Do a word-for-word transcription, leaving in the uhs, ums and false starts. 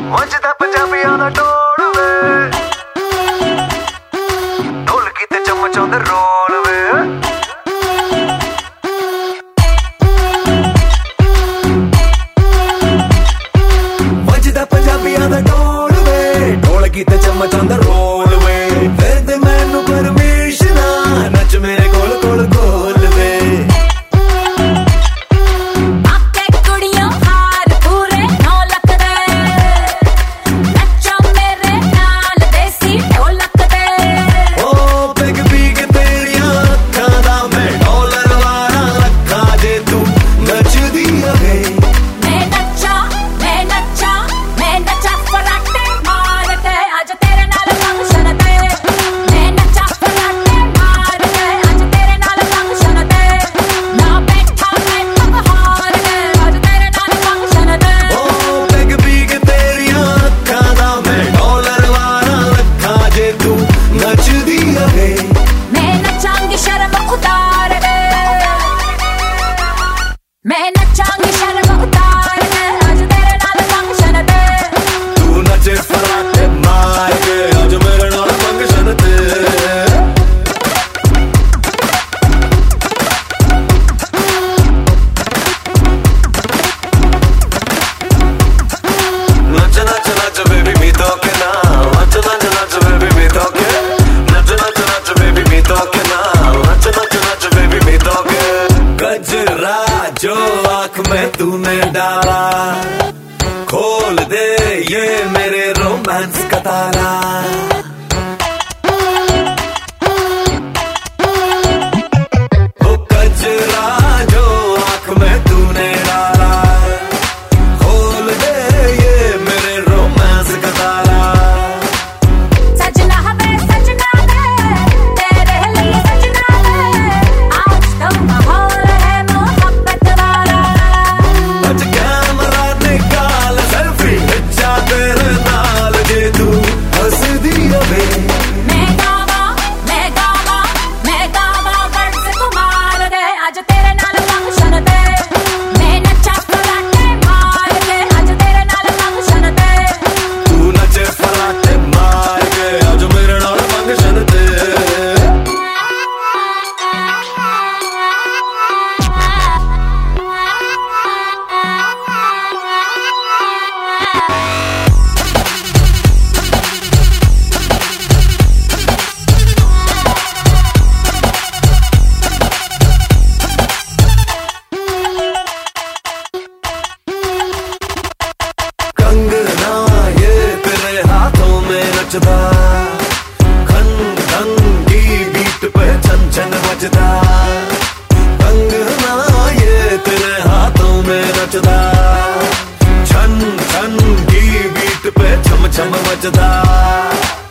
ਵੱਜਦਾ ਪੰਜਾਬੀਆਂ ਦਾ ਢੋਲ ਵੇ, ਢੋਲਕੀ ਤੇ ਚਮਚਾਉਂਦੇ ਰੋਲ ਵੇ। ਵੱਜਦਾ ਪੰਜਾਬੀਆਂ ਦਾ ਢੋਲ ਵੇ, ਢੋਲਕੀ ਤੇ ਚਮਚਾਉਂਦਾ ਰੋਲ ਵੇ। ਫਿਰ ਦੇ ਮੈਨੂੰ ਪਰਮਿਸ਼ਨ ਨੱਚ ਮੇਰੇ ਕੋਲ ਕੋਲ ਕੋਲ ਵੇ। मैं नचांगी शर्म उतार के आज तेरे नाल फंक्शन ते। तू नचे फराटे मार के आज मेरे नाल फंक्शन ते। नच नच नच बेबी मी तो के ना, नच नच नच बेबी मी तो के, नच नच नच बेबी मी तो के ना, नच नच नच बेबी मी तो के। गजरा जो आँख में तूने डाला, खोल दे ये मेरे रोमांस का ताला। वो गजरा जो आँख में तूने डाला, खोल दे ये मेरे रोमांस का ताला। सजना वे सजना वे तेरे लिए सजना वे, आज तो माहौल है मोहब्बत वाला। आज कैमरा निकाल सेल्फी खिंचा तेरे नाल जे तू हंस दिया वे। मैं गावा मैं गावा मैं गावा वर्ड्स कुमार दे आज तेरे नाल फंक्शन ते। मैं नचा फराटे मार के आज तेरे नाल फंक्शन ते। तू नचे फराटे मार के आज मेरे नाल फंक्शन ते। कंगना ये तेरे हाथों में नचदा, खन खन की बीट पे छन छन बजदा। कंगना ये तेरे हाथों में नचदा, छन छन की बीट पे छम छम बजदा।